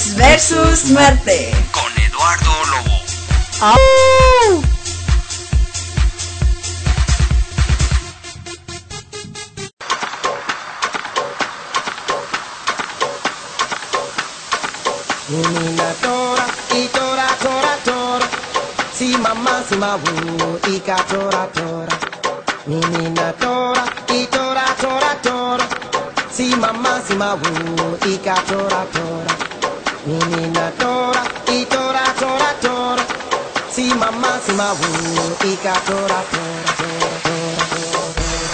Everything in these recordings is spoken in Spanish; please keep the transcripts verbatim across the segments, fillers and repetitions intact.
Venus versus Marte. Con Eduardo Lobo. ¡Au! Nina tora, i tora, tora, tora. Si mamma si ma wu, i ka tora, tora. Nina tora, i tora, tora, tora. Si mamma si ma wu, i ka tora, tora. Nina tora, i tora, tora, tora. Si mamma si ma wu, i ka tora, tora, tora, tora, tora.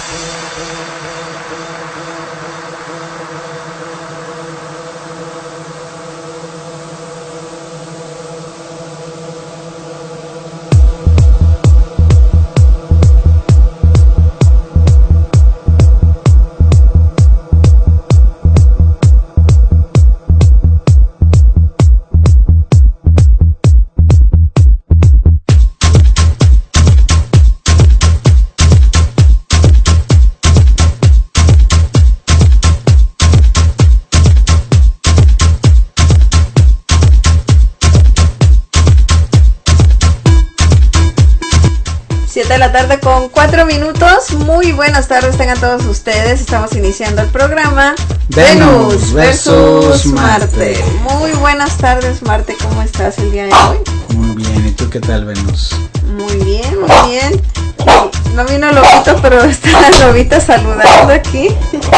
siete de la tarde con cuatro minutos. Muy buenas tardes tengan todos ustedes. Estamos iniciando el programa Venus versus Marte. Muy buenas tardes, Marte. ¿Cómo estás el día de hoy? Muy bien. ¿Y tú qué tal, Venus? Muy bien, muy bien. No vino Lobito, pero está la Lobita saludando aquí.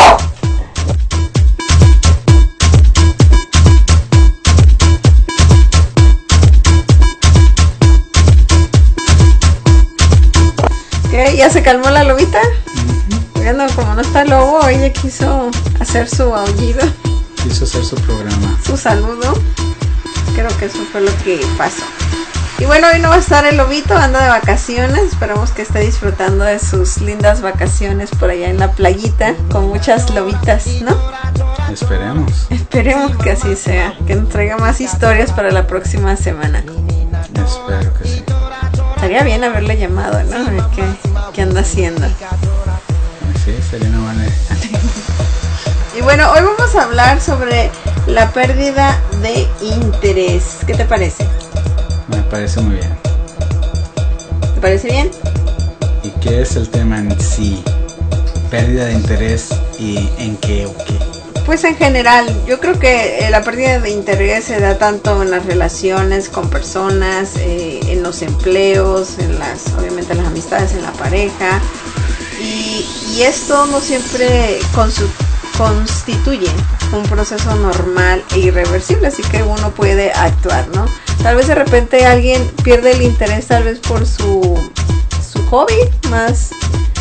¿Qué? ¿Ya se calmó la Lobita? Uh-huh. Bueno, como no está Lobo, ella quiso hacer su aullido. Quiso hacer su programa. Su saludo. Creo que eso fue lo que pasó. Y bueno, hoy no va a estar el Lobito, anda de vacaciones. Esperamos que esté disfrutando de sus lindas vacaciones por allá en la playita, con muchas lobitas, ¿no? Esperemos. Esperemos que así sea, que nos traiga más historias para la próxima semana. Espero que sí. Estaría bien haberle llamado, ¿no? A ver qué, qué anda haciendo. Sí, sería una buena idea. Y bueno, hoy vamos a hablar sobre la pérdida de interés. ¿Qué te parece? Me parece muy bien. ¿Te parece bien? ¿Y qué es el tema en sí? Pérdida de interés y en qué o qué. Pues en general, yo creo que eh, la pérdida de interés se da tanto en las relaciones con personas, eh, en los empleos, en las, obviamente las amistades, en la pareja. Y, y esto no siempre consu- constituye un proceso normal e irreversible, así que uno puede actuar, ¿no? Tal vez de repente alguien pierde el interés tal vez por su, su hobby más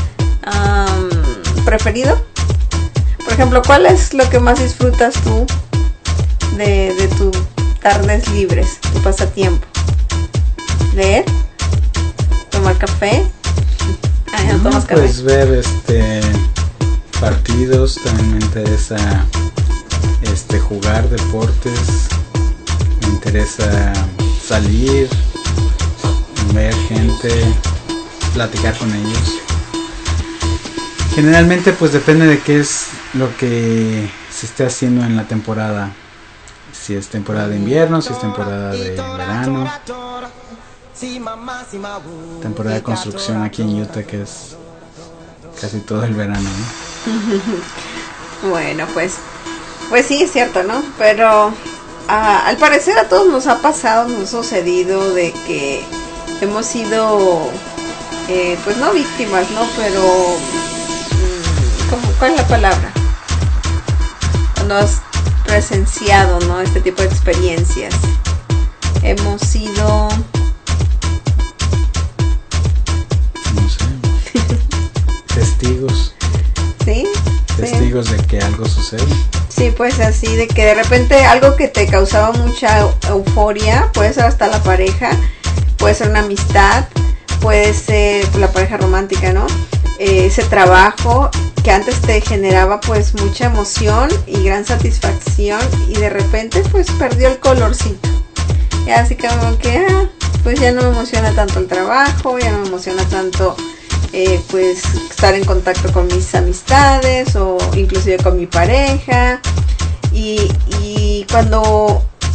um, preferido. Por ejemplo, ¿cuál es lo que más disfrutas tú de, de tus tardes libres, tu pasatiempo? ¿Leer? ¿Tomar café? Ah, ¿no tomas café? Pues ver este partidos, también me interesa este jugar deportes, me interesa salir, ver gente, platicar con ellos. Generalmente pues depende de qué es lo que se esté haciendo en la temporada. Si es temporada de invierno, si es temporada de verano. Temporada de construcción aquí en Utah, que es casi todo el verano, ¿no? Bueno, pues pues sí, es cierto, ¿no? Pero ah, al parecer a todos nos ha pasado, nos ha sucedido de que hemos sido eh, pues no víctimas, ¿no? Pero ¿cuál es la palabra? Cuando has presenciado, ¿no? Este tipo de experiencias. Hemos sido... No sé. Testigos. ¿Sí? Testigos sí. De que algo sucede. Sí, pues así, de que de repente algo que te causaba mucha euforia, puede ser hasta la pareja, puede ser una amistad, puede ser la pareja romántica, ¿no? Eh, ese trabajo que antes te generaba pues mucha emoción y gran satisfacción y de repente pues perdió el colorcito. Y así como que ah, pues ya no me emociona tanto el trabajo, ya no me emociona tanto eh, pues estar en contacto con mis amistades o inclusive con mi pareja. Y, y cuando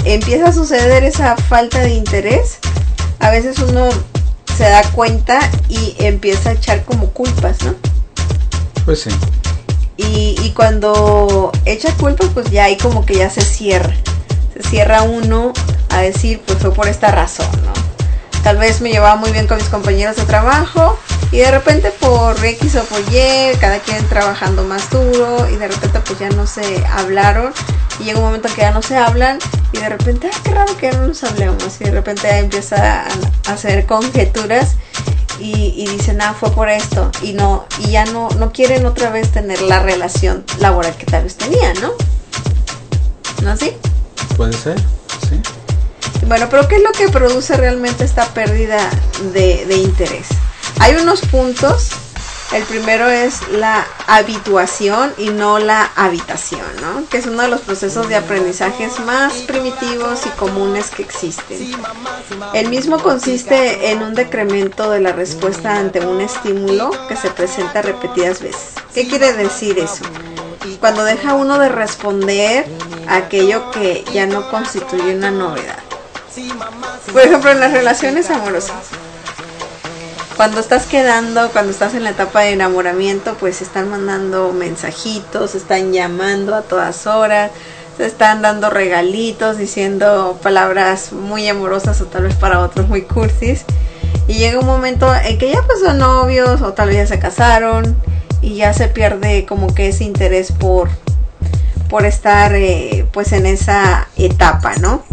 empieza a suceder esa falta de interés, a veces uno se da cuenta y empieza a echar como culpas, ¿no? Pues sí. Y, y cuando echa culpas, pues ya ahí como que ya se cierra. Se cierra uno a decir, pues fue por esta razón, ¿no? Tal vez me llevaba muy bien con mis compañeros de trabajo y de repente por X o por Y, cada quien trabajando más duro y de repente pues ya no se hablaron y llega un momento que ya no se hablan y de repente, ay, qué raro que ya no nos hablemos, y de repente ya empieza a hacer conjeturas y, y dicen, ah, fue por esto, y no, y ya no, no quieren otra vez tener la relación laboral que tal vez tenían, ¿no? ¿No así? Puede ser, sí. Bueno, pero ¿qué es lo que produce realmente esta pérdida de, de interés? Hay unos puntos. El primero es la habituación y no la habitación, ¿no? Que es uno de los procesos de aprendizajes más primitivos y comunes que existen. El mismo consiste en un decremento de la respuesta ante un estímulo que se presenta repetidas veces. ¿Qué quiere decir eso? Cuando deja uno de responder a aquello que ya no constituye una novedad. Por ejemplo, en las relaciones amorosas. Cuando estás quedando, cuando estás en la etapa de enamoramiento, pues están mandando mensajitos, están llamando a todas horas, se están dando regalitos, diciendo palabras muy amorosas o tal vez para otros muy cursis. Y llega un momento en que ya pues son novios o tal vez ya se casaron y ya se pierde como que ese interés por, por estar eh, pues en esa etapa, ¿no?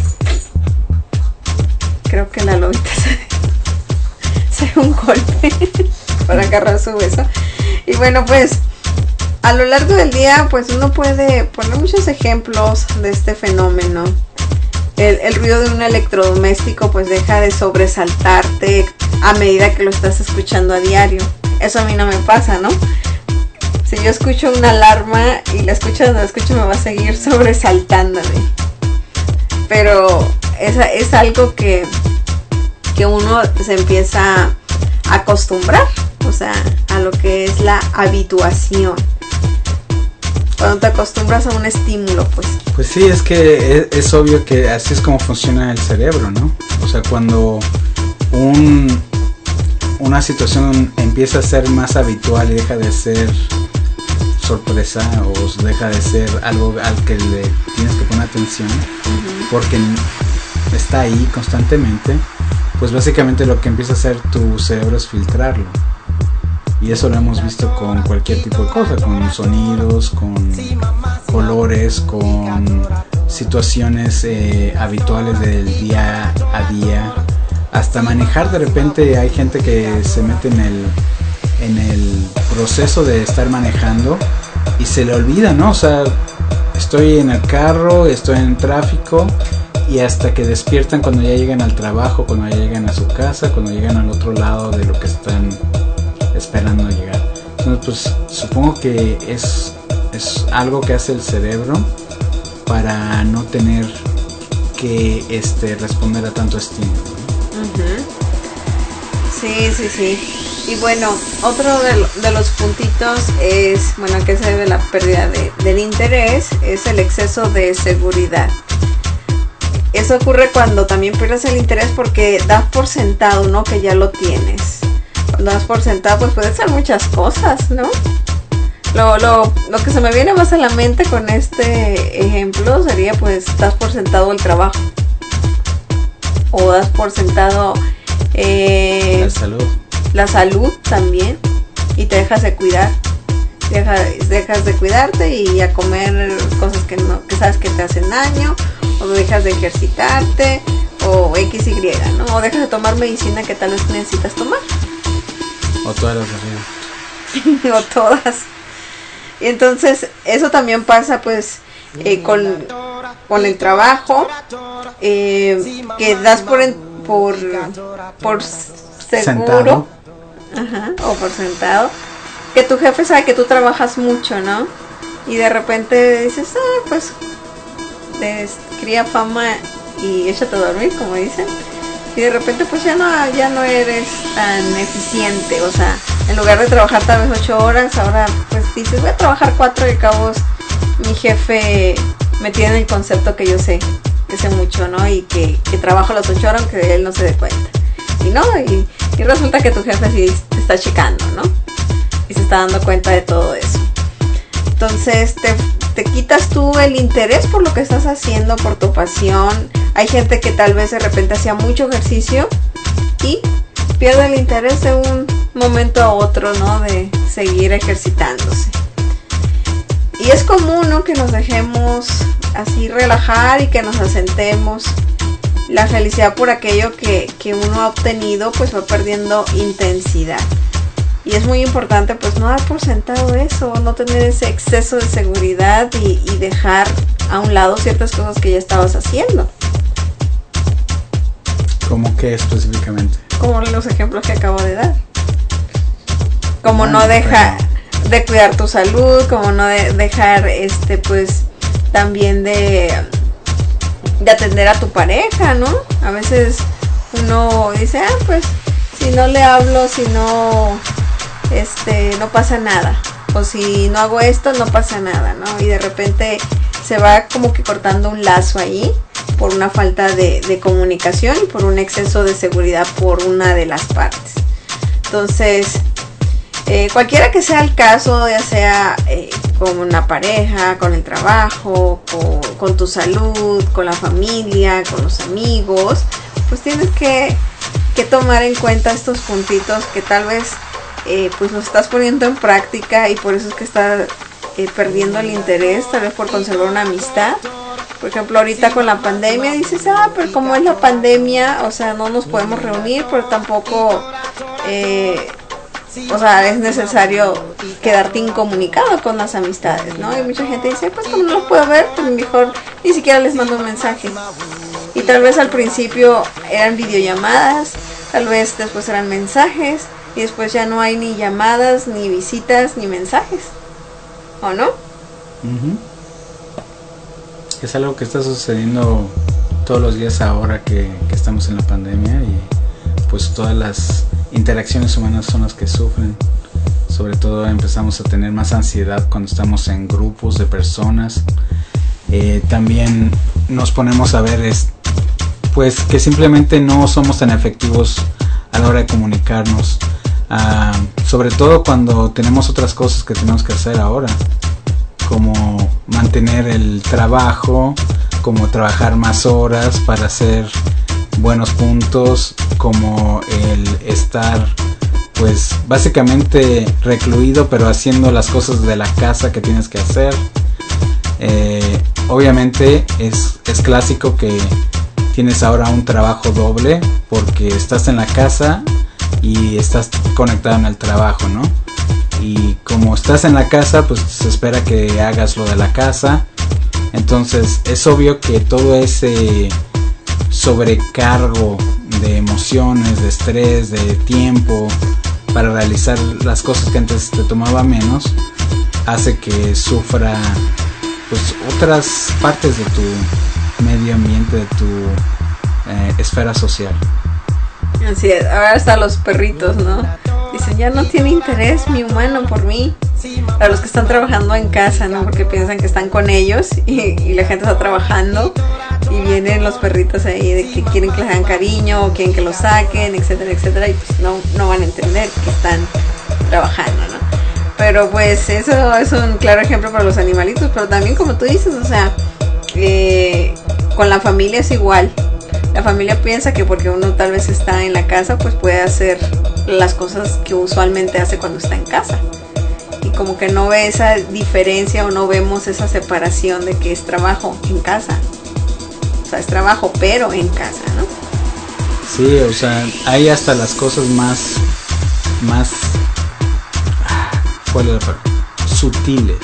Creo que la lobita se... un golpe para agarrar su beso. Y bueno, pues a lo largo del día pues uno puede poner muchos ejemplos de este fenómeno. El, el ruido de un electrodoméstico pues deja de sobresaltarte a medida que lo estás escuchando a diario. Eso a mí no me pasa, ¿no? Si yo escucho una alarma y la escucho donde la escucho, me va a seguir sobresaltándome. Pero es, es algo que que uno se empieza a acostumbrar, o sea, a lo que es la habituación. Cuando te acostumbras a un estímulo, pues. Pues sí, es que es, es obvio que así es como funciona el cerebro, ¿no? O sea, cuando un, una situación empieza a ser más habitual y deja de ser sorpresa o deja de ser algo al que le tienes que poner atención, uh-huh. porque está ahí constantemente, pues básicamente lo que empieza a hacer tu cerebro es filtrarlo. Y eso lo hemos visto con cualquier tipo de cosa, con sonidos, con colores, con situaciones eh, habituales del día a día. Hasta manejar, de repente hay gente que se mete en el, en el proceso de estar manejando y se le olvida, ¿no? O sea, estoy en el carro, estoy en tráfico, y hasta que despiertan cuando ya llegan al trabajo, cuando ya llegan a su casa, cuando llegan al otro lado de lo que están esperando llegar. Entonces, pues supongo que es, es algo que hace el cerebro para no tener que este, responder a tanto estímulo, ¿no? Uh-huh. Sí, sí, sí. Y bueno, otro de, lo, de los puntitos es, bueno, que se debe la pérdida de, del interés, es el exceso de seguridad. Eso ocurre cuando también pierdes el interés porque das por sentado, ¿no? Que ya lo tienes. Cuando das por sentado, pues puede ser muchas cosas, ¿no? Lo, lo, lo que se me viene más a la mente con este ejemplo sería, pues, das por sentado el trabajo. O das por sentado... Eh, la salud. La salud también. Y te dejas de cuidar. Dejas, dejas de cuidarte y a comer cosas que, no, que sabes que te hacen daño. O dejas de ejercitarte, o X, Y, ¿no? O dejas de tomar medicina que tal vez necesitas tomar. O todas las arriba. O todas. Y entonces, eso también pasa, pues, eh, con, con el trabajo, eh, que das por, en, por, por seguro, sentado. Ajá, o por sentado, que tu jefe sabe que tú trabajas mucho, ¿no? Y de repente dices, ah, pues... te cría fama y échate a dormir, como dicen, y de repente pues ya no ya no eres tan eficiente. O sea, en lugar de trabajar tal vez ocho horas, ahora pues dices, voy a trabajar cuatro, y al cabo mi jefe me tiene el concepto que yo sé que apetece mucho, ¿no? Y que, que trabajo los ocho horas aunque él no se dé cuenta. Y no, y, y resulta que tu jefe sí te está checando, ¿no? Y se está dando cuenta de todo eso. Entonces te, te quitas tú el interés por lo que estás haciendo, por tu pasión. Hay gente que tal vez de repente hacía mucho ejercicio y pierde el interés de un momento a otro, ¿no? De seguir ejercitándose. Y es común, ¿no? Que nos dejemos así relajar y que nos asentemos. La felicidad por aquello que, que uno ha obtenido pues va perdiendo intensidad. Y es muy importante pues no dar por sentado eso, no tener ese exceso de seguridad y, y dejar a un lado ciertas cosas que ya estabas haciendo. ¿Cómo qué específicamente? Como los ejemplos que acabo de dar. Como Bueno, no dejar pero... de cuidar tu salud, como no de dejar este pues también de, de atender a tu pareja, ¿no? A veces uno dice, ah, pues si no le hablo, si no este no pasa nada, o si no hago esto no pasa nada, ¿no? Y de repente se va como que cortando un lazo ahí por una falta de, de comunicación y por un exceso de seguridad por una de las partes. Entonces eh, cualquiera que sea el caso, ya sea eh, con una pareja, con el trabajo, con, con tu salud, con la familia, con los amigos, pues tienes que, que tomar en cuenta estos puntitos que tal vez Eh, pues lo estás poniendo en práctica y por eso es que estás eh, perdiendo el interés, tal vez por conservar una amistad. Por ejemplo, ahorita con la pandemia dices, ah, pero como es la pandemia, o sea, no nos podemos reunir, pero tampoco, eh, o sea, es necesario quedarte incomunicado con las amistades, ¿no? Y mucha gente dice, pues como no los puedo ver, pues mejor ni siquiera les mando un mensaje. Y tal vez al principio eran videollamadas, tal vez después eran mensajes, y después ya no hay ni llamadas, ni visitas, ni mensajes. ¿O no? Uh-huh. Es algo que está sucediendo todos los días ahora que, que estamos en la pandemia, y pues todas las interacciones humanas son las que sufren. Sobre todo empezamos a tener más ansiedad cuando estamos en grupos de personas. Eh, también nos ponemos a ver es, pues que simplemente no somos tan efectivos a la hora de comunicarnos. Uh, sobre todo cuando tenemos otras cosas que tenemos que hacer ahora, como mantener el trabajo, como trabajar más horas para hacer buenos puntos, como el estar pues básicamente recluido pero haciendo las cosas de la casa que tienes que hacer. Eh, obviamente es, es clásico que tienes ahora un trabajo doble porque estás en la casa y estás conectado en el trabajo, ¿no? Y como estás en la casa, pues se espera que hagas lo de la casa. Entonces es obvio que todo ese sobrecargo de emociones, de estrés, de tiempo para realizar las cosas que antes te tomaba menos, hace que sufra pues otras partes de tu medio ambiente, de tu eh, esfera social. Así es, ahora hasta los perritos, ¿no? Dicen, ya no tiene interés mi humano por mí. Para los que están trabajando en casa, ¿no? Porque piensan que están con ellos y, y la gente está trabajando y vienen los perritos ahí de que quieren que les hagan cariño o quieren que los saquen, etcétera, etcétera, y pues no, no van a entender que están trabajando, ¿no? Pero pues eso es un claro ejemplo para los animalitos, pero también como tú dices, o sea, eh, con la familia es igual. La familia piensa que porque uno tal vez está en la casa, pues puede hacer las cosas que usualmente hace cuando está en casa. Y como que no ve esa diferencia o no vemos esa separación de que es trabajo en casa. O sea, es trabajo pero en casa, ¿no? Sí, o sea, hay hasta las cosas más, más, ¿cuál es la palabra? Sutiles,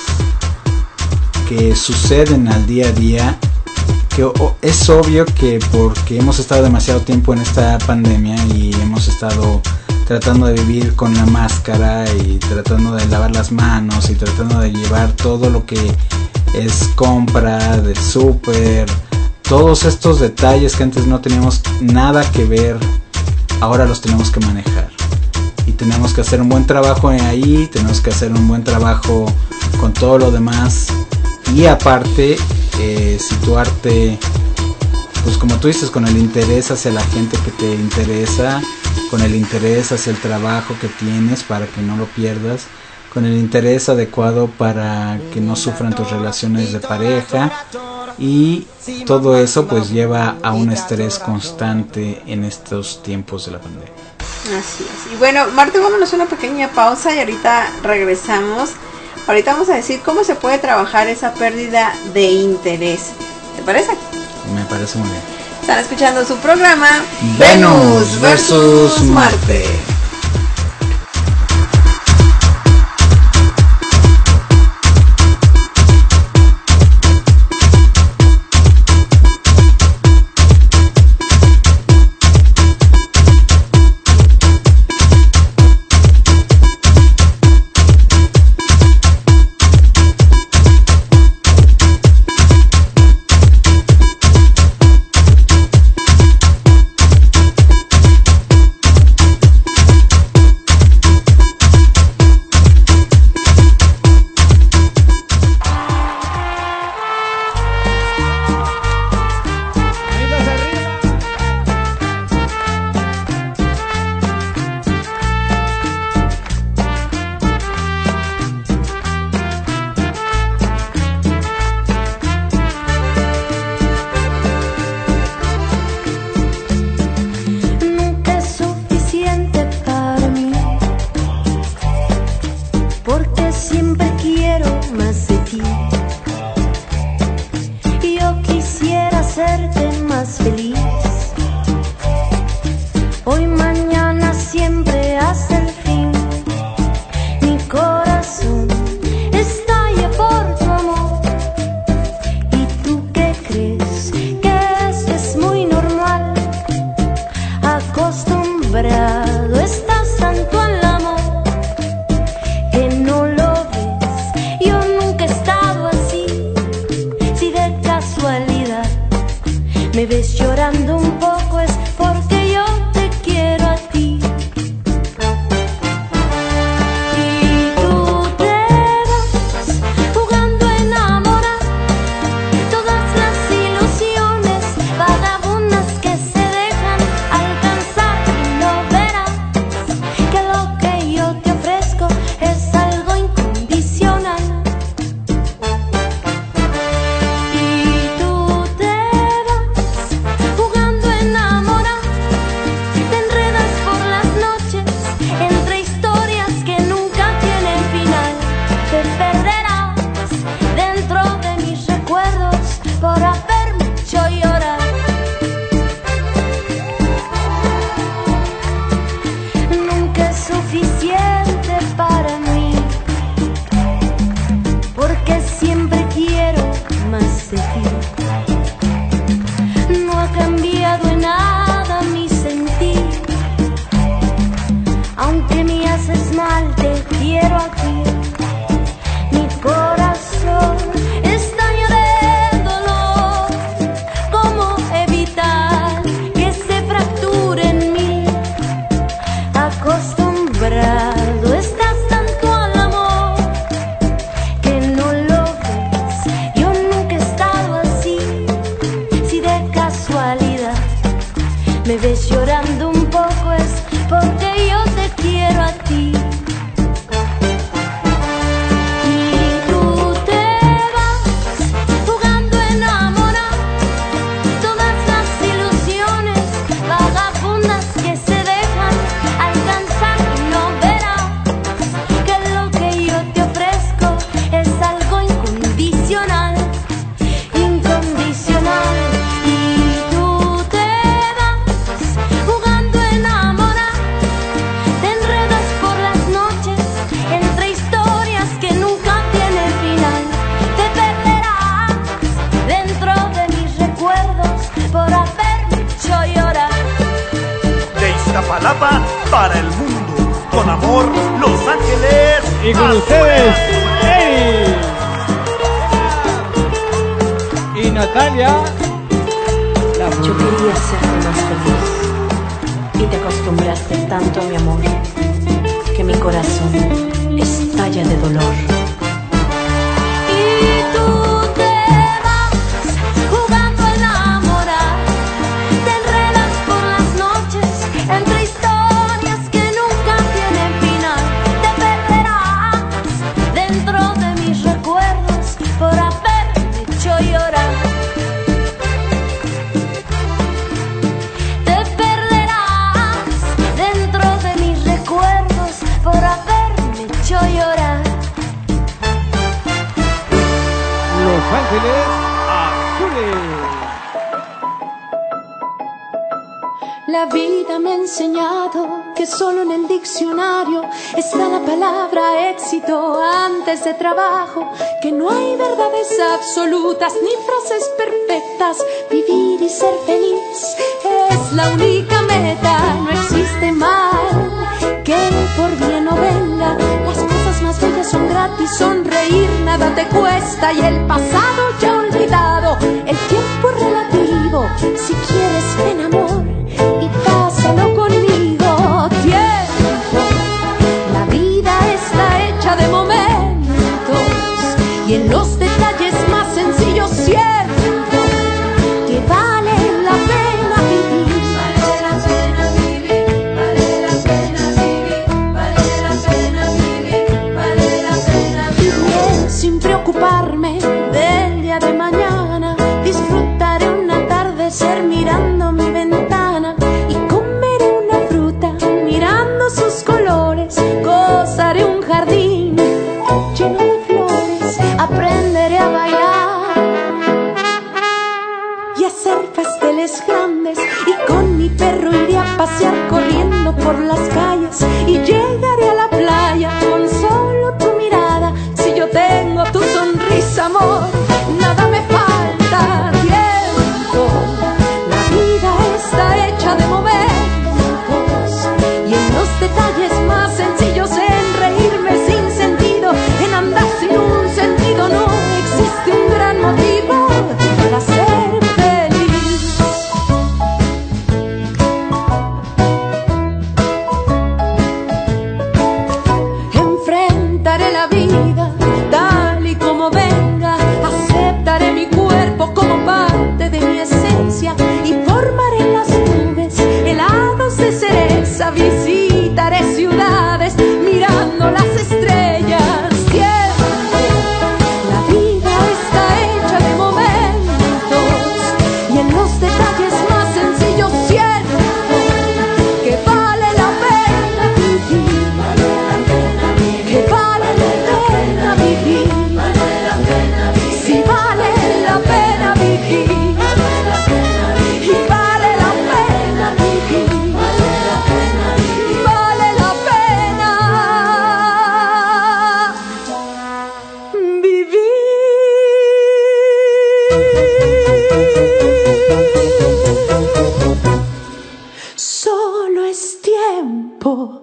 que suceden al día a día. Que es obvio que porque hemos estado demasiado tiempo en esta pandemia y hemos estado tratando de vivir con la máscara y tratando de lavar las manos y tratando de llevar todo lo que es compra del súper, todos estos detalles que antes no teníamos nada que ver, ahora los tenemos que manejar y tenemos que hacer un buen trabajo ahí, tenemos que hacer un buen trabajo con todo lo demás y aparte Eh, situarte pues como tú dices, con el interés hacia la gente que te interesa, con el interés hacia el trabajo que tienes para que no lo pierdas, con el interés adecuado para que no sufran tus relaciones de pareja, y todo eso pues lleva a un estrés constante en estos tiempos de la pandemia. Así es. Y bueno, Marta, vámonos a una pequeña pausa y ahorita regresamos. Ahorita vamos a decir cómo se puede trabajar esa pérdida de interés. ¿Te parece? Me parece muy bien. Están escuchando su programa Venus versus Marte. Para el mundo, con amor, Los Ángeles. Y con ustedes, Eri y Natalia. La Yo quería serte más feliz y te acostumbraste tanto a mi amor que mi corazón estalla de dolor. Y tú te vas jugando a enamorar Ángeles Azules. La vida me ha enseñado que solo en el diccionario está la palabra éxito antes de trabajo, que no hay verdades absolutas ni frases perfectas, vivir y ser feliz es la única meta, no existe mal que por bien no venga, las cosas más bellas son gratis, sonreír nada te cuesta y el pasado ya olvidado, el tiempo es relativo, si quieres ven amor y pásalo conmigo, tiempo, la vida está hecha de momentos y en los detalles más sencillos siento que vale la pena vivir, vale la pena vivir, vale la pena vivir, vale la pena vivir, vale la pena vivir, sin preocuparme del día de mañana, disfrutaré un atardecer mirando mi ventana y comeré una fruta mirando sus colores, gozaré un jardín lleno de flores, aprenderé a bailar y hacer pasteles grandes y con mi perro iré a pasear corriendo por las calles y llegaré a la playa con solo tu mirada, si yo tengo tu sonrisa amor, nada me falta, tiempo, la vida está hecha de momentos y en los detalles más sencillos, en reírme sin sentido, en andar sin un sentido, no existe un gran motivo para ser feliz. Enfrentaré la vida tal y como venga, aceptaré mi cuerpo como parte de mi esencia y formaré en las nubes helados de cereza, visitaré ciudades mirando las estrellas, tiempo, la vida está hecha de momentos y en los detalles más sencillos siento que vale la pena vivir, que vale la pena vivir, si vale la pena vivir, y vale la pena vivir, y vale la pena vivir. Solo es tiempo.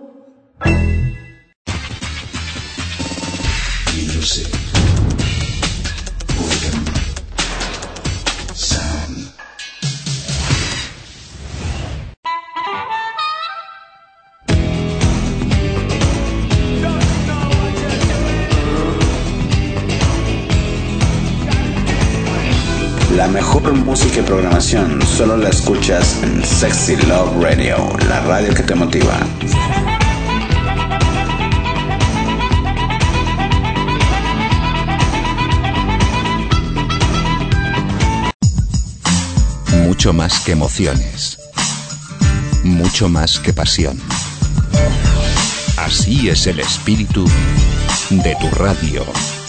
Music. Rhythm. Sound. La mejor música y programación solo la escuchas en Sexy Love Radio, la radio que te motiva. Mucho más que emociones, mucho más que pasión. Así es el espíritu de tu radio.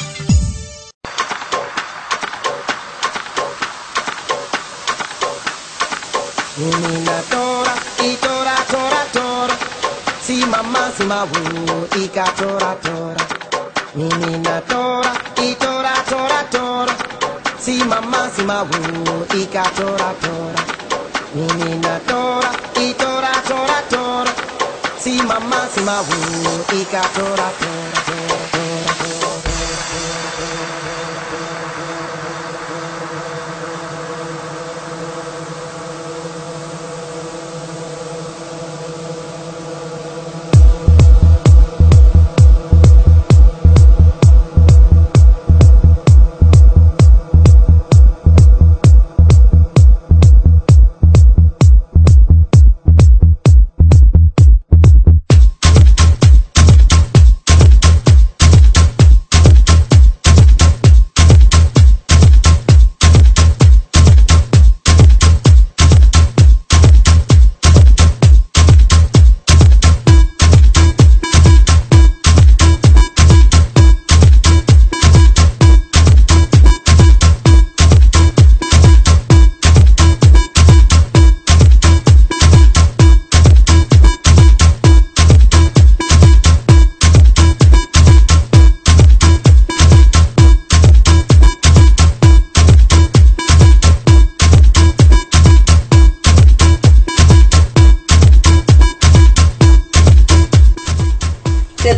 Nina tora, y tora, tora, tora. Si mamá, si ma wu, y ka tora, tora. Nina tora, y tora, tora, tora. Si mamá, si ma wu, y ka tora, tora. Nina tora, y tora, tora, tora. Si mamá, si ma wu, y ka tora, tora, tora, tora, tora.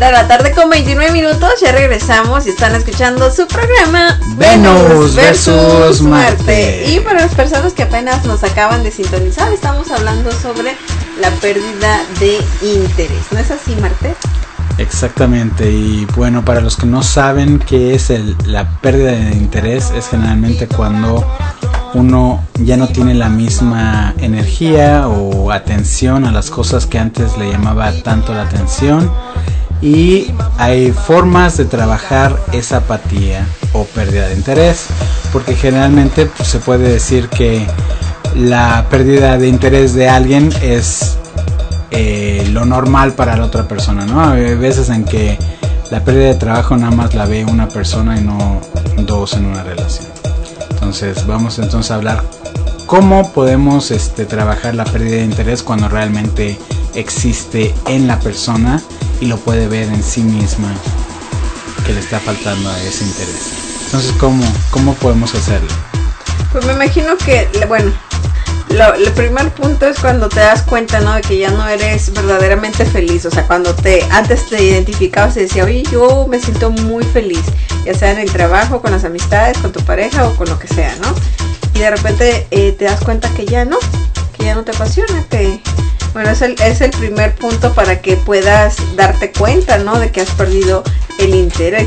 Una de la tarde con veintinueve minutos, ya regresamos y están escuchando su programa Venus versus Marte. Y para las personas que apenas nos acaban de sintonizar, estamos hablando sobre la pérdida de interés. ¿No es así, Marte? Exactamente, y bueno, para los que no saben qué es el, la pérdida de interés, es generalmente cuando uno ya no tiene la misma energía o atención a las cosas que antes le llamaba tanto la atención, y hay formas de trabajar esa apatía o pérdida de interés, porque generalmente pues, se puede decir que la pérdida de interés de alguien es eh, lo normal para la otra persona, ¿no? Hay veces en que la pérdida de trabajo nada más la ve una persona y no dos en una relación. Entonces vamos entonces a hablar cómo podemos este, trabajar la pérdida de interés cuando realmente existe en la persona y lo puede ver en sí misma que le está faltando a ese interés. Entonces, ¿cómo, cómo podemos hacerlo? Pues me imagino que, bueno, lo, el primer punto es cuando te das cuenta, ¿no? De que ya no eres verdaderamente feliz. O sea, cuando te antes te identificabas y decías, oye, yo me siento muy feliz, ya sea en el trabajo, con las amistades, con tu pareja o con lo que sea, ¿no? Y de repente eh, te das cuenta que ya no, que ya no te apasiona, que... Bueno, es el, es el primer punto para que puedas darte cuenta, ¿no? De que has perdido el interés.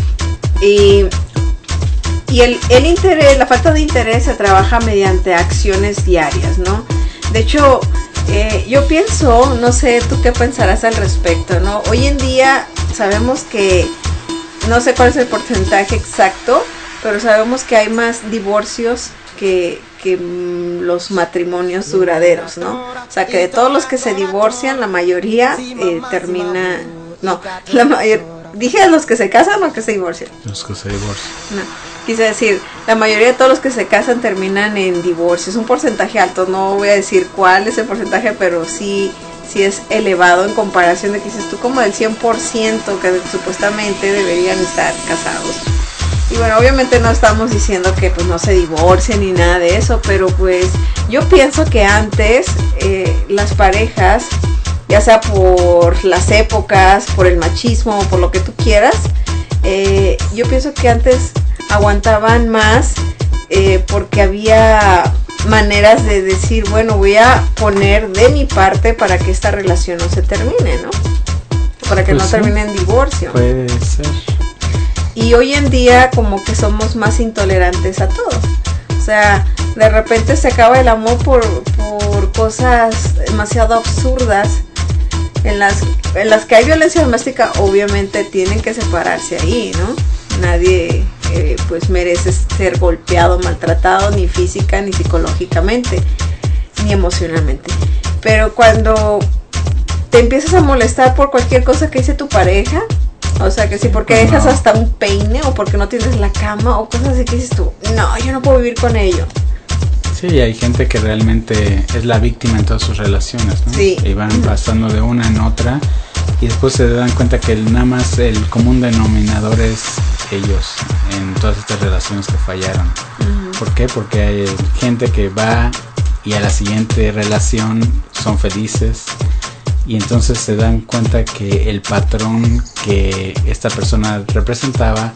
Y, y el, el interés, la falta de interés se trabaja mediante acciones diarias, ¿no? De hecho, eh, yo pienso, no sé tú qué pensarás al respecto, ¿no? Hoy en día sabemos que, no sé cuál es el porcentaje exacto, pero sabemos que hay más divorcios que... que los matrimonios duraderos, ¿no? O sea, que de todos los que se divorcian, la mayoría eh, termina... No, la mayor, dije los que se casan o que se divorcian. Los que se divorcian. No, quise decir, la mayoría de todos los que se casan terminan en divorcio. Es un porcentaje alto, no voy a decir cuál es el porcentaje, pero sí, sí es elevado en comparación de que dices tú, como del cien por ciento que supuestamente deberían estar casados. Y bueno, obviamente no estamos diciendo que pues no se divorcien ni nada de eso, pero pues yo pienso que antes eh, las parejas, ya sea por las épocas, por el machismo, por lo que tú quieras, eh, yo pienso que antes aguantaban más eh, porque había maneras de decir, bueno, voy a poner de mi parte para que esta relación no se termine, ¿no? Para que pues no sí, termine en divorcio. Puede ser. Y hoy en día como que somos más intolerantes a todo. O sea, de repente se acaba el amor por, por cosas demasiado absurdas. En las, en las que hay violencia doméstica, obviamente tienen que separarse ahí, ¿no? Nadie eh, pues merece ser golpeado, maltratado, ni física, ni psicológicamente, ni emocionalmente. Pero cuando te empiezas a molestar por cualquier cosa que dice tu pareja, o sea, que si porque dejas hasta un peine o porque no tienes la cama o cosas así que dices tú, no, yo no puedo vivir con ello. Sí, hay gente que realmente es la víctima en todas sus relaciones, ¿no? Sí. Y van pasando de una en otra y después se dan cuenta que el, nada más el común denominador es ellos en todas estas relaciones que fallaron. Uh-huh. ¿Por qué? Porque hay gente que va y a la siguiente relación son felices. Y entonces se dan cuenta que el patrón que esta persona representaba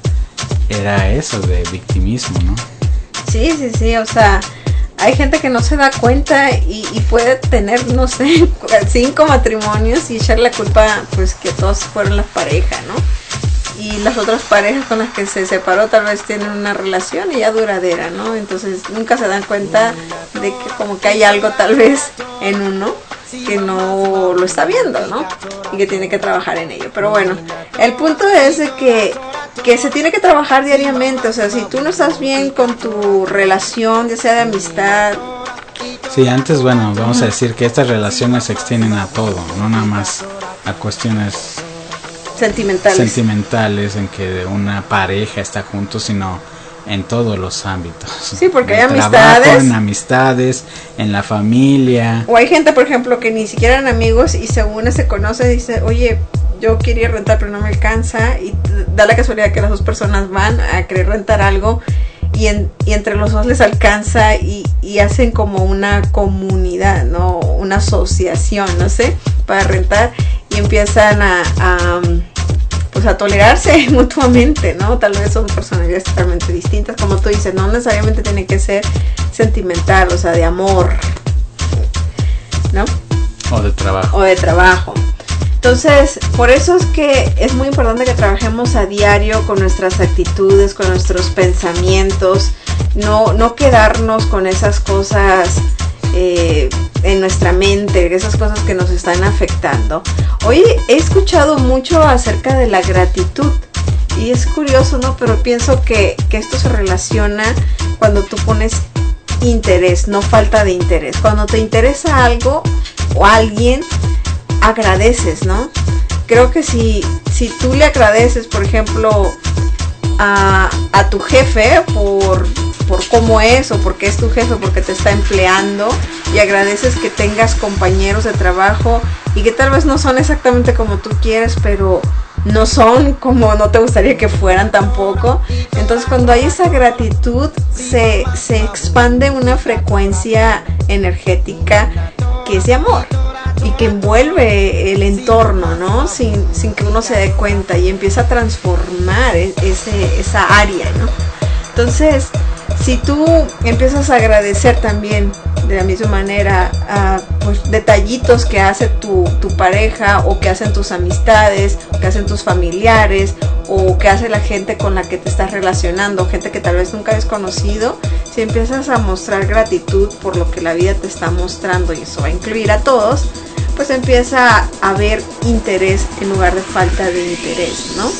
era eso de victimismo, ¿no? Sí, sí, sí, o sea, hay gente que no se da cuenta y, y puede tener, no sé, cinco matrimonios y echar la culpa, pues, que todos fueron las parejas, ¿no? Y las otras parejas con las que se separó tal vez tienen una relación y ya duradera, ¿no? Entonces nunca se dan cuenta de que como que hay algo tal vez en uno que no lo está viendo, ¿no? Y que tiene que trabajar en ello. Pero bueno, el punto es de que, que se tiene que trabajar diariamente. O sea, si tú no estás bien con tu relación, ya sea de amistad. Sí, antes, bueno, vamos a decir que estas relaciones se extienden a todo, no nada más a cuestiones sentimentales, sentimentales en que una pareja está juntos, sino en todos los ámbitos. Sí, porque hay trabajo, amistades. En amistades, en la familia. O hay gente, por ejemplo, que ni siquiera eran amigos y según se conoce, dice, oye, yo quería rentar pero no me alcanza. Y da la casualidad que las dos personas van a querer rentar algo y, en, y entre los dos les alcanza y, y hacen como una comunidad, ¿no? Una asociación, no sé, para rentar y empiezan a... a pues a tolerarse mutuamente, ¿no? Tal vez son personalidades totalmente distintas, como tú dices, no necesariamente tiene que ser sentimental, o sea, de amor, ¿no? O de trabajo. O de trabajo. Entonces, por eso es que es muy importante que trabajemos a diario con nuestras actitudes, con nuestros pensamientos, no, no quedarnos con esas cosas eh, en nuestra mente, esas cosas que nos están afectando. Hoy he escuchado mucho acerca de la gratitud y es curioso, ¿no? Pero pienso que, que esto se relaciona cuando tú pones interés, no falta de interés. Cuando te interesa algo o alguien, agradeces, ¿no? Creo que si, si tú le agradeces, por ejemplo, a, a tu jefe por, por cómo es o porque es tu jefe, porque te está empleando, y agradeces que tengas compañeros de trabajo y que tal vez no son exactamente como tú quieres, pero no son como no te gustaría que fueran tampoco. Entonces, cuando hay esa gratitud, se, se expande una frecuencia energética que es de amor y que envuelve el entorno, ¿no? Sin, sin que uno se dé cuenta, y empieza a transformar ese, esa área, ¿no? Entonces, si tú empiezas a agradecer también de la misma manera a, pues, detallitos que hace tu, tu pareja, o que hacen tus amistades, o que hacen tus familiares, o que hace la gente con la que te estás relacionando, gente que tal vez nunca has conocido, si empiezas a mostrar gratitud por lo que la vida te está mostrando, y eso va a incluir a todos, pues empieza a haber interés en lugar de falta de interés, ¿no?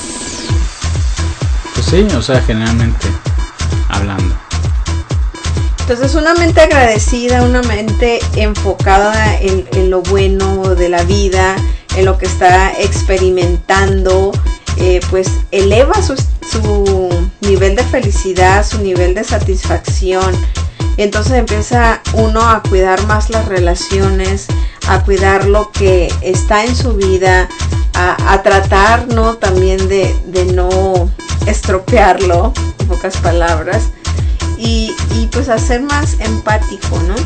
Pues sí, o sea, generalmente hablando. Entonces, una mente agradecida, una mente enfocada en, en lo bueno de la vida, en lo que está experimentando, eh, pues eleva su, su nivel de felicidad, su nivel de satisfacción. Entonces empieza uno a cuidar más las relaciones, a cuidar lo que está en su vida, a, a tratar, ¿no? También de, de no estropearlo, en pocas palabras, y, y pues a ser más empático, ¿no?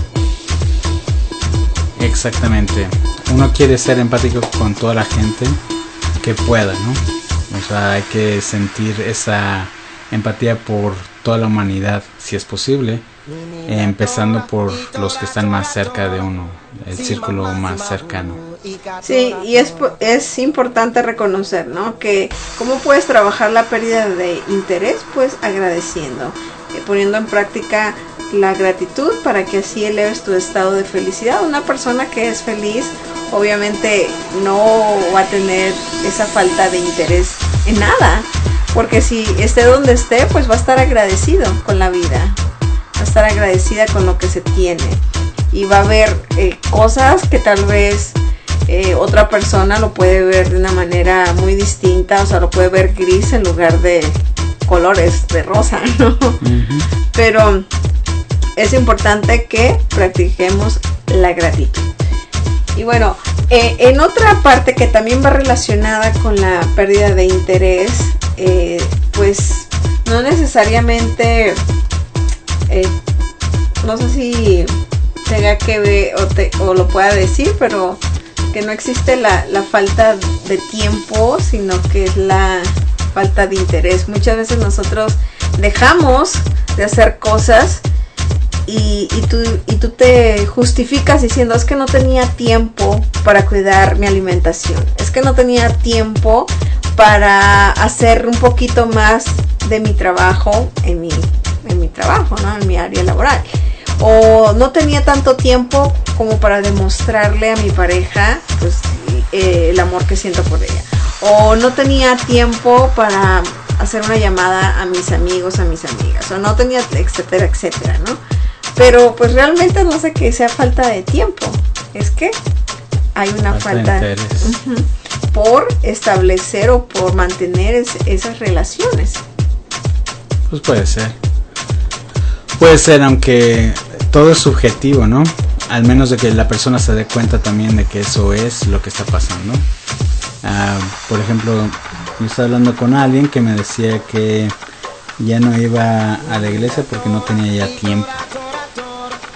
Exactamente. Uno quiere ser empático con toda la gente que pueda, ¿no? O sea, hay que sentir esa empatía por toda la humanidad, si es posible, eh, empezando por los que están más cerca de uno, el círculo más cercano. Sí, y es, es importante reconocer, ¿no? Que cómo puedes trabajar la pérdida de interés, pues agradeciendo, eh, poniendo en práctica la gratitud para que así eleves tu estado de felicidad. Una persona que es feliz obviamente no va a tener esa falta de interés en nada, porque si esté donde esté, pues va a estar agradecido con la vida, va a estar agradecida con lo que se tiene, y va a ver eh, cosas que tal vez eh, otra persona lo puede ver de una manera muy distinta, o sea, lo puede ver gris en lugar de colores de rosa, ¿no? Uh-huh. Pero es importante que practiquemos la gratitud. Y bueno, eh, en otra parte que también va relacionada con la pérdida de interés, eh, pues no necesariamente, eh, no sé si tenga que ver o, te, o lo pueda decir, pero que no existe la, la falta de tiempo, sino que es la falta de interés. Muchas veces nosotros dejamos de hacer cosas y, y, tú, y tú te justificas diciendo: es que no tenía tiempo para cuidar mi alimentación, es que no tenía tiempo para hacer un poquito más de mi trabajo en mi, en mi trabajo, ¿no? En mi área laboral. O no tenía tanto tiempo como para demostrarle a mi pareja, pues, eh, el amor que siento por ella. O no tenía tiempo para hacer una llamada a mis amigos, a mis amigas. O no tenía, etcétera, etcétera, ¿no? Pero pues realmente no sé que sea falta de tiempo. Es que hay una falta, falta uh-huh, por establecer o por mantener es, esas relaciones. Pues puede ser. Puede ser, aunque todo es subjetivo, ¿no? Al menos de que la persona se dé cuenta también de que eso es lo que está pasando. Uh, por ejemplo, yo estaba hablando con alguien que me decía que ya no iba a la iglesia porque no tenía ya tiempo.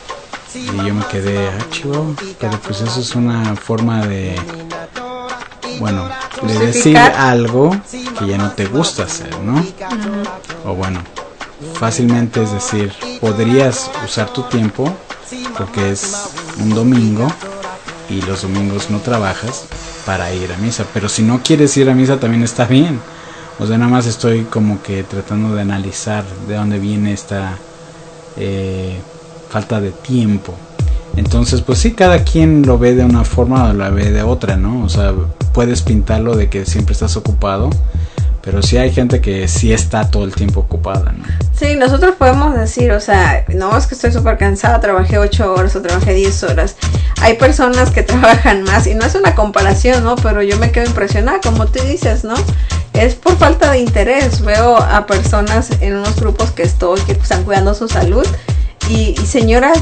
Y yo me quedé, ah, chivo, pero pues eso es una forma de bueno, de decir algo que ya no te gusta hacer, ¿no? Uh-huh. O bueno, fácilmente es decir, podrías usar tu tiempo porque es un domingo y los domingos no trabajas para ir a misa, pero si no quieres ir a misa también está bien. O sea, nada más estoy como que tratando de analizar de dónde viene esta eh, falta de tiempo. Entonces, pues sí, cada quien lo ve de una forma o lo ve de otra, ¿no? O sea, puedes pintarlo de que siempre estás ocupado, pero sí hay gente que sí está todo el tiempo ocupada, ¿no? Sí, nosotros podemos decir, o sea, no, es que estoy súper cansada, trabajé ocho horas o trabajé diez horas. Hay personas que trabajan más y no es una comparación, ¿no? Pero yo me quedo impresionada, como tú dices, ¿no? Es por falta de interés. Veo a personas en unos grupos que estoy, que están cuidando su salud y, y señoras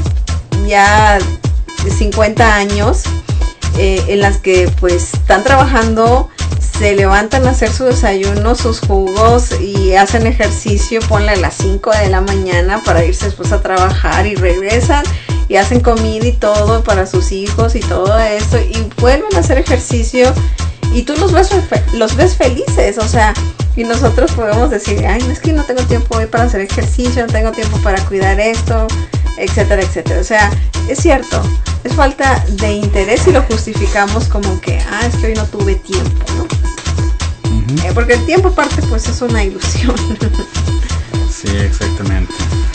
ya de cincuenta años eh, en las que pues están trabajando, se levantan a hacer su desayuno, sus jugos y hacen ejercicio, ponle a las cinco de la mañana para irse después a trabajar y regresan y hacen comida y todo para sus hijos y todo eso y vuelven a hacer ejercicio y tú los ves, los ves felices, o sea, y nosotros podemos decir, ay, no es que no tengo tiempo hoy para hacer ejercicio, no tengo tiempo para cuidar esto, etcétera, etcétera. O sea, es cierto, es falta de interés y lo justificamos como que, ah, es que hoy no tuve tiempo, ¿no? Uh-huh. Eh, porque el tiempo aparte pues es una ilusión. Sí, exactamente.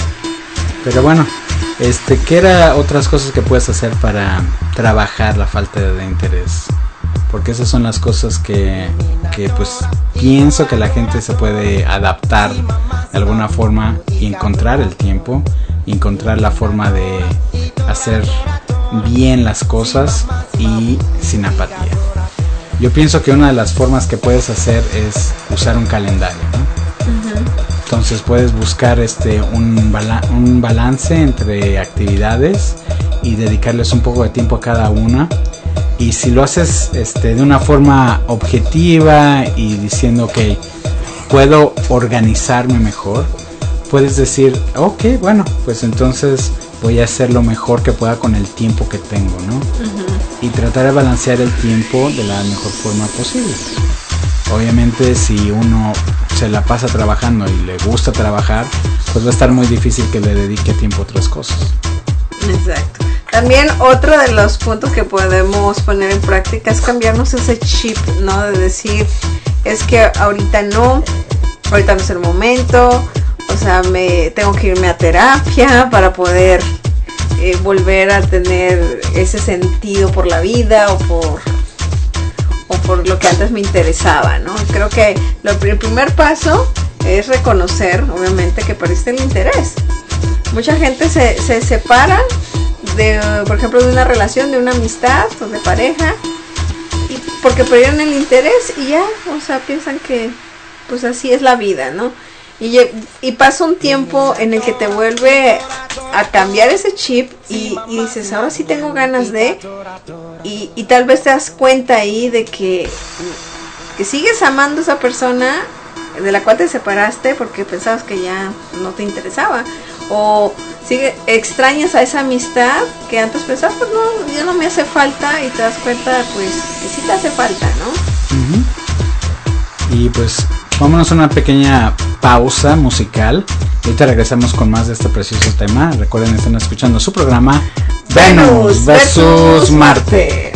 Pero bueno, este, ¿qué eran otras cosas que puedes hacer para trabajar la falta de interés? Porque esas son las cosas que, que pues pienso que la gente se puede adaptar de alguna forma y encontrar el tiempo, encontrar la forma de hacer bien las cosas y sin apatía. Yo pienso que una de las formas que puedes hacer es usar un calendario, ¿no? Uh-huh. Entonces puedes buscar este un, bala- un balance entre actividades y dedicarles un poco de tiempo a cada una. Y si lo haces este, de una forma objetiva y diciendo, ok, puedo organizarme mejor, puedes decir, ok, bueno, pues entonces voy a hacer lo mejor que pueda con el tiempo que tengo, ¿no? Uh-huh. Y tratar de balancear el tiempo de la mejor forma posible. Obviamente si uno se la pasa trabajando y le gusta trabajar, pues va a estar muy difícil que le dedique tiempo a otras cosas. Exacto. También otro de los puntos que podemos poner en práctica es cambiarnos ese chip, ¿no? De decir, es que ahorita no, ahorita no es el momento, o sea, me tengo que irme a terapia para poder eh, volver a tener ese sentido por la vida o por, o por lo que antes me interesaba, ¿no? Creo que lo, el primer paso es reconocer, obviamente, que perdiste el interés. Mucha gente se, se separa de, por ejemplo, de una relación, de una amistad o de pareja, y porque perdieron el interés y ya, o sea, piensan que pues así es la vida, ¿no? Y, y pasa un tiempo en el que te vuelve a cambiar ese chip y, y dices, ahora sí tengo ganas de, y, y tal vez te das cuenta ahí de que, que sigues amando a esa persona de la cual te separaste porque pensabas que ya no te interesaba, o sigue, extrañas a esa amistad que antes pensabas, pues no, ya no me hace falta, y te das cuenta pues que sí te hace falta, ¿no? Uh-huh. Y pues vámonos a una pequeña pausa musical. Ahorita regresamos con más de este precioso tema. Recuerden, están escuchando su programa Venus versus Marte.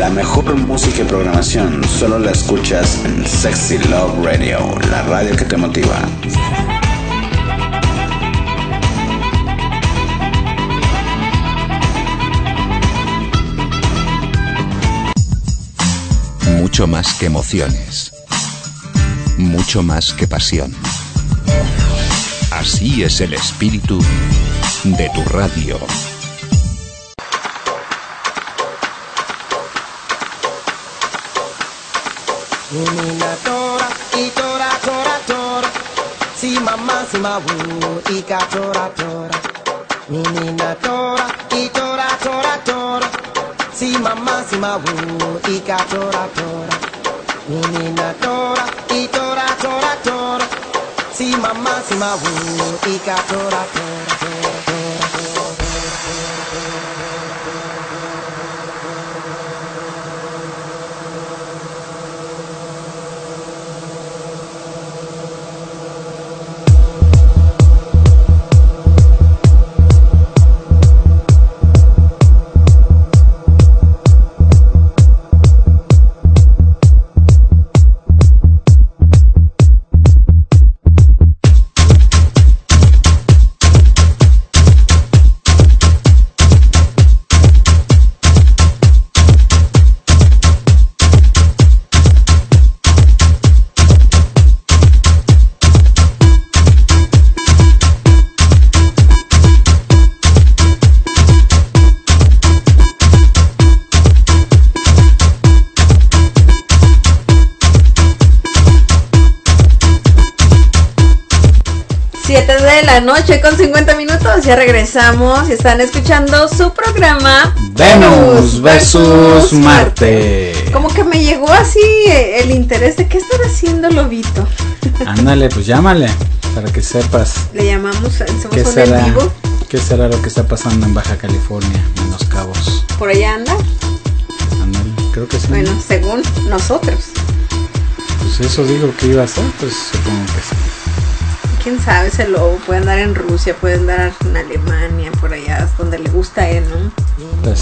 La mejor música y programación solo la escuchas en Sexy Love Radio, la radio que te motiva. Mucho más que emociones, mucho más que pasión. Así es el espíritu de tu radio. Menina tora, y tora, tora, tora. Si mamá, si mabu, y ca tora, tora. Menina tora, y tora, tora, tora. Si mamá, si mabu, y ca tora, tora. Menina tora, y tora, tora, tora. Si mamá, si mabu, y ca tora, tora, tora, tora, tora. De la noche con cincuenta minutos, ya regresamos y están escuchando su programa Venus versus Marte. Como que me llegó así el interés de qué estará haciendo Lobito. Ándale, pues llámale para que sepas. Le llamamos, hacemos ¿Qué un será, en vivo. ¿Qué será lo que está pasando en Baja California, en Los Cabos? ¿Por allá anda? Ándale, creo que sí. Bueno, según nosotros. Pues eso digo que iba a ser, pues supongo que sí. Quién sabe, ese lobo puede andar en Rusia, puede andar en Alemania, por allá, donde le gusta a él, ¿no? Pues,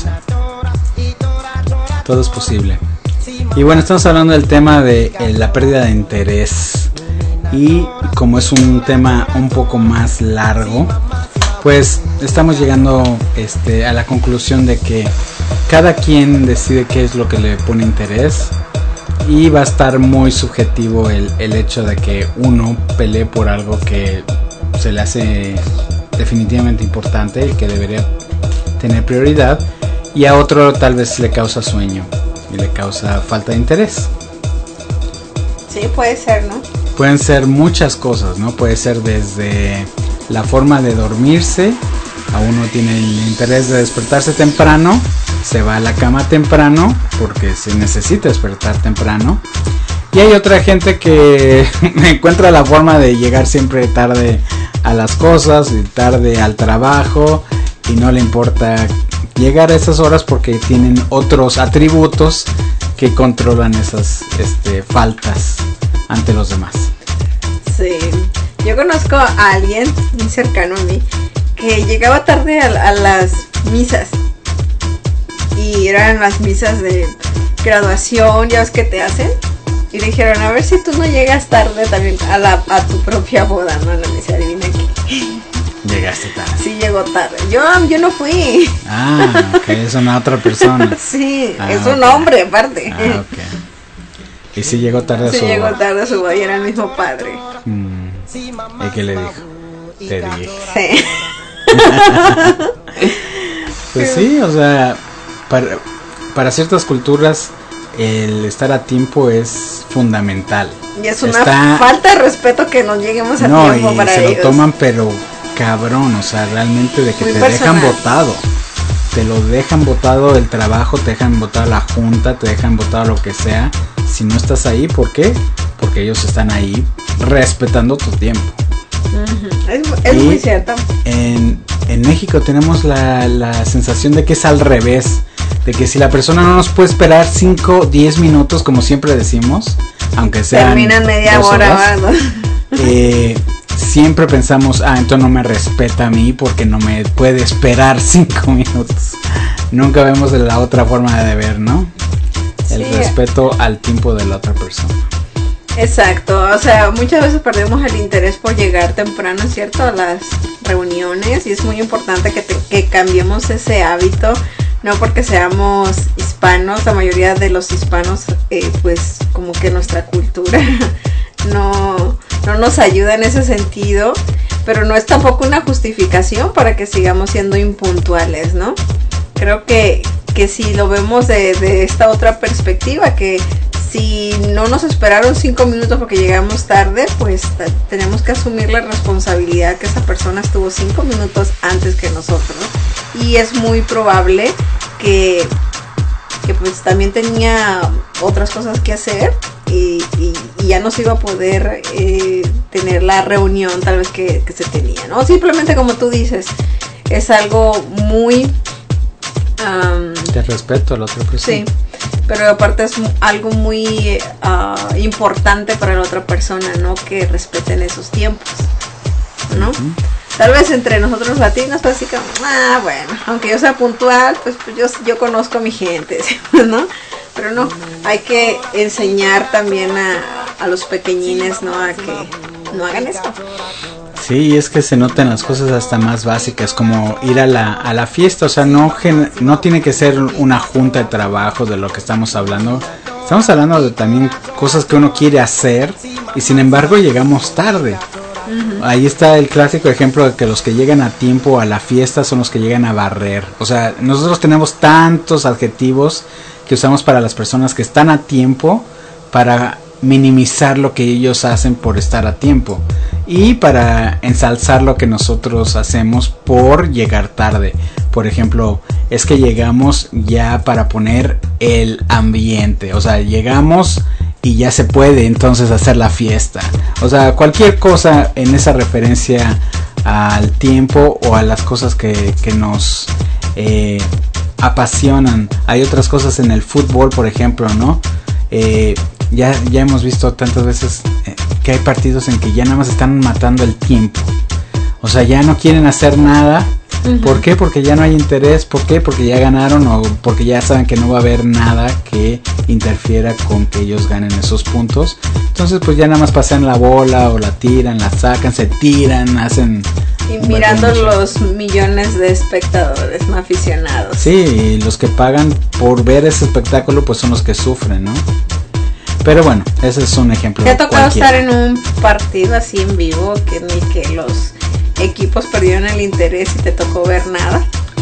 todo es posible. Y bueno, estamos hablando del tema de eh, la pérdida de interés. Y como es un tema un poco más largo, pues estamos llegando este, a la conclusión de que cada quien decide qué es lo que le pone interés. Y va a estar muy subjetivo el, el hecho de que uno pelee por algo que se le hace definitivamente importante y que debería tener prioridad, y a otro tal vez le causa sueño y le causa falta de interés. Sí, puede ser, ¿no? Pueden ser muchas cosas, ¿no? Puede ser desde la forma de dormirse, a uno tiene el interés de despertarse temprano, se va a la cama temprano porque se necesita despertar temprano, y hay otra gente que encuentra la forma de llegar siempre tarde a las cosas y tarde al trabajo, y no le importa llegar a esas horas porque tienen otros atributos que controlan esas este, faltas ante los demás. Sí, yo conozco a alguien muy cercano a mí que llegaba tarde a, a las misas, y eran las misas de graduación, ya ves que te hacen, y le dijeron, a ver si tú no llegas tarde también a, la, a tu propia boda, ¿no? La misa, adivina qué. Llegaste tarde. Sí, llegó tarde. Yo, yo no fui. Ah, ok, es una otra persona. Sí, ah, es okay. un hombre aparte. Ah, ok. Y sí llegó tarde a sí su boda. Sí, llegó tarde a su boda y era el mismo padre. Mm. ¿Y qué le dijo? Te dije. Sí. Pues sí, o sea, para, para ciertas culturas el estar a tiempo es fundamental. Y es una Está... falta de respeto que no lleguemos a no, tiempo y para se ellos. lo toman pero cabrón, o sea, realmente de que muy te personal. dejan botado. Te lo dejan botado el trabajo, te dejan botado la junta, te dejan botado lo que sea. Si no estás ahí, ¿por qué? Porque ellos están ahí respetando tu tiempo. Uh-huh. Es, es muy cierto. En, en México tenemos la, la sensación de que es al revés. De que si la persona no nos puede esperar cinco, diez minutos, como siempre decimos, aunque sean terminan media dos hora, horas, ¿verdad? eh, siempre pensamos, ah, entonces no me respeta a mí porque no me puede esperar cinco minutos. Nunca vemos de la otra forma de ver, ¿no? el sí. respeto al tiempo de la otra persona. Exacto, o sea, muchas veces perdemos el interés por llegar temprano, ¿cierto?, a las reuniones, y es muy importante que, te, que cambiemos ese hábito, no porque seamos hispanos, la mayoría de los hispanos, eh, pues como que nuestra cultura no, no nos ayuda en ese sentido, pero no es tampoco una justificación para que sigamos siendo impuntuales, ¿no? Creo que, que si lo vemos de, de esta otra perspectiva, que si no nos esperaron cinco minutos porque llegamos tarde, pues t- tenemos que asumir la responsabilidad que esa persona estuvo cinco minutos antes que nosotros, ¿no? Y es muy probable que, que pues también tenía otras cosas que hacer y, y, y ya no se iba a poder eh, tener la reunión tal vez que, que se tenía, ¿no? Simplemente como tú dices, es algo muy... Um, de respeto a la otra persona. Sí, pero aparte es algo muy uh, importante para la otra persona, ¿no? Que respeten esos tiempos, ¿no? Uh-huh. Tal vez entre nosotros los latinos, pues así como, ah, bueno, aunque yo sea puntual, pues, pues yo, yo conozco a mi gente, ¿no? Pero no, hay que enseñar también a, a los pequeñines, ¿no? A que no hagan esto. Sí, es que se notan las cosas hasta más básicas, como ir a la, a la fiesta, o sea, no, gen, no tiene que ser una junta de trabajo de lo que estamos hablando, estamos hablando de también cosas que uno quiere hacer y sin embargo llegamos tarde. Uh-huh. Ahí está el clásico ejemplo de que los que llegan a tiempo a la fiesta son los que llegan a barrer, o sea, nosotros tenemos tantos adjetivos que usamos para las personas que están a tiempo para minimizar lo que ellos hacen por estar a tiempo y para ensalzar lo que nosotros hacemos por llegar tarde. Por ejemplo, es que llegamos ya para poner el ambiente, o sea, llegamos y ya se puede entonces hacer la fiesta, o sea, cualquier cosa en esa referencia al tiempo o a las cosas que, que nos eh, apasionan. Hay otras cosas en el fútbol, por ejemplo, ¿no? Eh, Ya, ya hemos visto tantas veces eh, que hay partidos en que ya nada más están matando el tiempo. O sea, ya no quieren hacer nada. Uh-huh. ¿Por qué? Porque ya no hay interés. ¿Por qué? Porque ya ganaron o porque ya saben que no va a haber nada que interfiera con que ellos ganen esos puntos. Entonces pues ya nada más pasan la bola o la tiran, la sacan, se tiran, hacen... Y mirando los millones de espectadores, no aficionados. Sí, los que pagan por ver ese espectáculo pues son los que sufren, ¿no? Pero bueno, ese es un ejemplo. ¿Te ha tocado cualquiera. Estar en un partido así en vivo que ni que los equipos perdieron el interés y te tocó ver nada?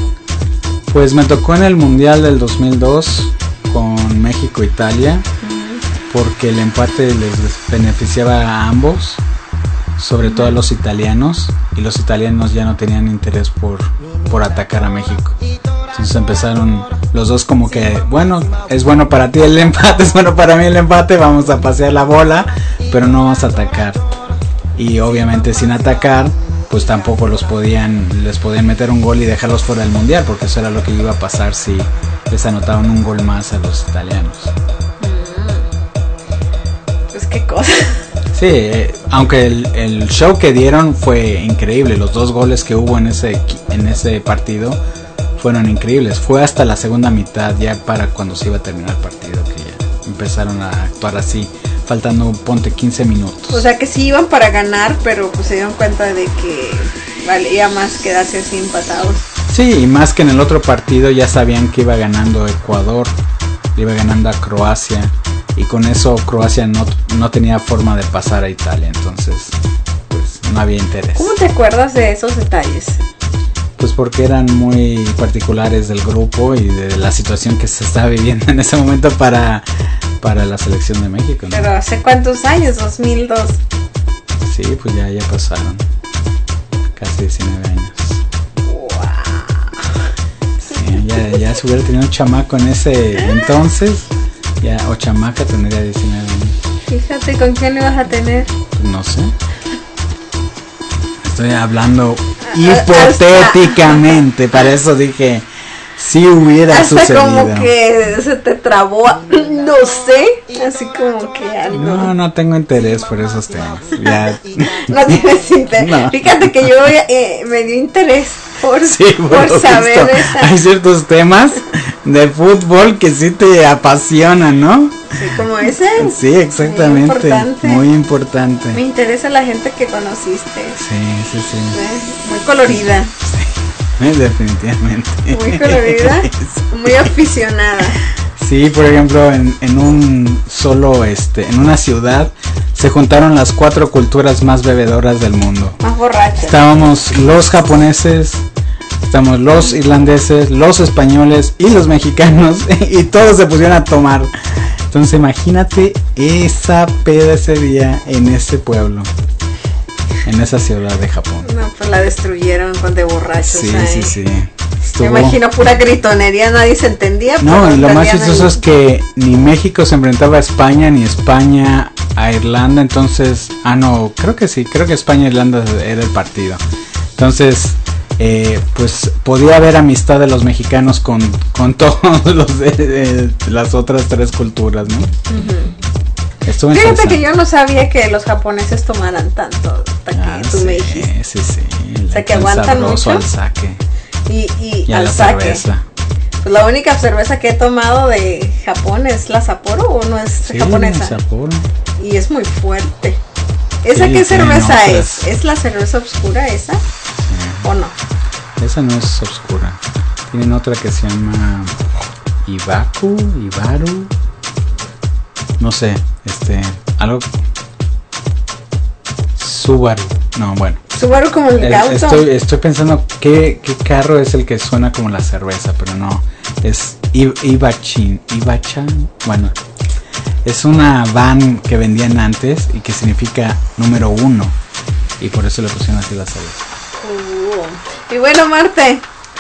Pues me tocó en el Mundial del dos mil dos con México-Italia, uh-huh. porque el empate les beneficiaba a ambos, sobre uh-huh. todo a los italianos, y los italianos ya no tenían interés por, por atacar a México. Entonces empezaron los dos como que, bueno, es bueno para ti el empate, es bueno para mí el empate, vamos a pasear la bola, pero no vamos a atacar. Y obviamente sin atacar, pues tampoco los podían, les podían meter un gol y dejarlos fuera del mundial, porque eso era lo que iba a pasar si les anotaban un gol más a los italianos. Pues qué cosa. Sí, eh, aunque el, el show que dieron fue increíble, los dos goles que hubo en ese, en ese partido fueron increíbles. Fue hasta la segunda mitad, ya para cuando se iba a terminar el partido, que ya empezaron a actuar así, faltando ponte quince minutos. O sea que sí iban para ganar, pero pues se dieron cuenta de que valía más quedarse así empatados. Sí, y más que en el otro partido ya sabían que iba ganando Ecuador, iba ganando a Croacia, y con eso Croacia no, no tenía forma de pasar a Italia, entonces pues no había interés. ¿Cómo te acuerdas de esos detalles? Pues porque eran muy particulares del grupo y de la situación que se estaba viviendo en ese momento para, para la selección de México, ¿no? Pero ¿hace cuántos años? ¿dos mil dos? Sí, pues ya, ya pasaron casi diecinueve años. Wow. Sí, ya, ya se hubiera tenido un chamaco en ese entonces, ya, o chamaca tendría diecinueve años. Fíjate, ¿con quién le vas a tener? Pues no sé. Estoy hablando hipotéticamente, para eso dije, si hubiera hasta sucedido. Como que se te trabó, no sé, así como que algo. No, no tengo interés por esos temas. Ya. No tienes interés. No. Fíjate que yo eh, me dio interés por, sí, por, por saber visto, esa. Hay ciertos temas de fútbol que sí te apasionan, ¿no? Sí, como ese. Sí, exactamente. Muy importante. Muy importante. Me interesa la gente que conociste. Sí, sí, sí. ¿Eh? Muy colorida. Sí, definitivamente. Muy colorida, sí. Muy aficionada. Sí, por ejemplo, en, en un solo, este, en una ciudad se juntaron las cuatro culturas más bebedoras del mundo. Más borrachas. Estábamos los japoneses, estamos los irlandeses, los españoles y los mexicanos y todos se pusieron a tomar. Entonces imagínate esa peda ese día en ese pueblo, en esa ciudad de Japón. No, pues la destruyeron con de borrachos. Sí, ahí. sí, sí. Estuvo... Me imagino pura gritonería, nadie se entendía. No, y lo más chistoso ahí. es que ni México se enfrentaba a España, ni España a Irlanda, entonces, ah no, creo que sí, creo que España e Irlanda era el partido. Entonces, eh, pues podía haber amistad de los mexicanos con, con todos los de, de las otras tres culturas, ¿no? Uh-huh. Estuvo Fíjate que yo no sabía que los japoneses tomaran tanto, hasta que ah, tú sí, me dijiste. Sí, sí, o sea, que aguantan mucho. Al saque. Y, y, y a al la saque. cerveza. Pues la única cerveza que he tomado de Japón es la Sapporo, o no es sí, japonesa. Sapporo. Y es muy fuerte. ¿Esa sí, qué cerveza otras. es? ¿Es la cerveza oscura esa? Sí. ¿O no? Esa no es oscura. Tienen otra que se llama Ibaku, Ibaru. No sé, este, algo. Subaru. No, bueno. Subaru como el auto. Estoy, estoy pensando qué, qué carro es el que suena como la cerveza, pero no. Es Ibachin. Ibachan. Bueno. Es una van que vendían antes y que significa número uno. Y por eso le pusieron así la cerveza. Uh, y bueno, Marte,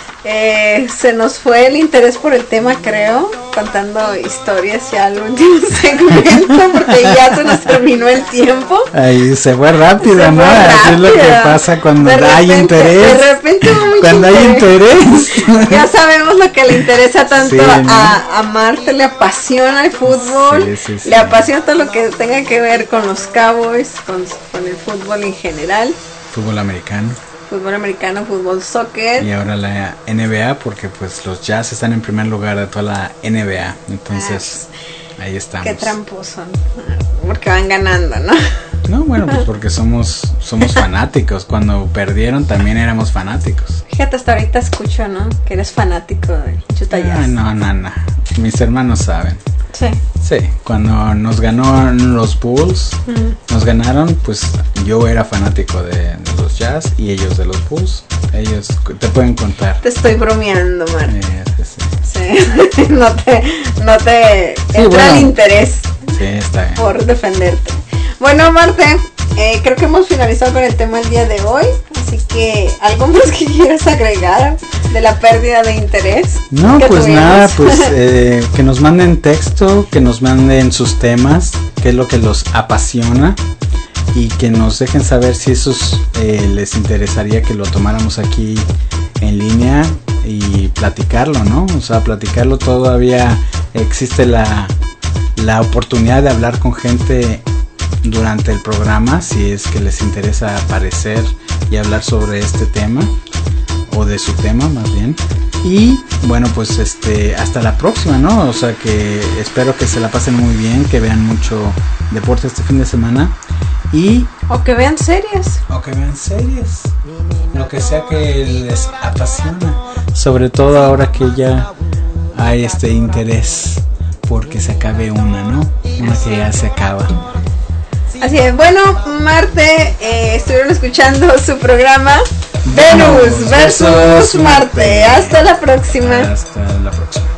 eh, se nos fue el interés por el tema, creo, contando historias ya al último segmento, porque ya se nos terminó el tiempo. Ahí se fue rápido, se ¿no? fue Así es lo que pasa cuando de hay repente, interés. De repente cuando hay interés. interés. Ya sabemos lo que le interesa tanto, sí, ¿no? a, a Marte, le apasiona el fútbol, sí, sí, sí. le apasiona todo lo que tenga que ver con los Cowboys, con, con el fútbol en general. Fútbol americano. Fútbol americano, fútbol soccer. Y ahora la N B A, porque pues los Jazz están en primer lugar de toda la N B A. Entonces, ah, ahí estamos. Qué tramposo, porque van ganando, ¿no? No, bueno, pues porque somos somos fanáticos. Cuando perdieron también éramos fanáticos. Fíjate, hasta ahorita escucho, ¿no? Que eres fanático de Utah Jazz. Ah, no, no, no. Mis hermanos saben. Sí. Sí, cuando nos ganó los Bulls, mm. nos ganaron, pues yo era fanático de, de los Jazz y ellos de los Bulls. Ellos te pueden contar. Te estoy bromeando, Mar. Eh, sí, sí. Sí. no te, no te sí, entra bueno, el interés. Sí, está bien. Por defenderte. Bueno, Marte, eh, creo que hemos finalizado con el tema el día de hoy. Así que, ¿algo más que quieras agregar de la pérdida de interés? No, pues tuvimos? nada, pues eh, que nos manden texto, que nos manden sus temas, qué es lo que los apasiona y que nos dejen saber si esos eh, les interesaría que lo tomáramos aquí en línea y platicarlo, ¿no? O sea, platicarlo, todavía existe la, la oportunidad de hablar con gente durante el programa, si es que les interesa aparecer y hablar sobre este tema o de su tema más bien. Y bueno, pues este hasta la próxima, ¿no? O sea, que espero que se la pasen muy bien, que vean mucho deporte este fin de semana y o que vean series o que vean series, lo que sea que les apasiona, sobre todo ahora que ya hay este interés porque se acabe una, ¿no? Una que ya se acaba. Así es, bueno, Marte, eh, estuvieron escuchando su programa Venus versus Marte. Hasta la próxima. Hasta la próxima.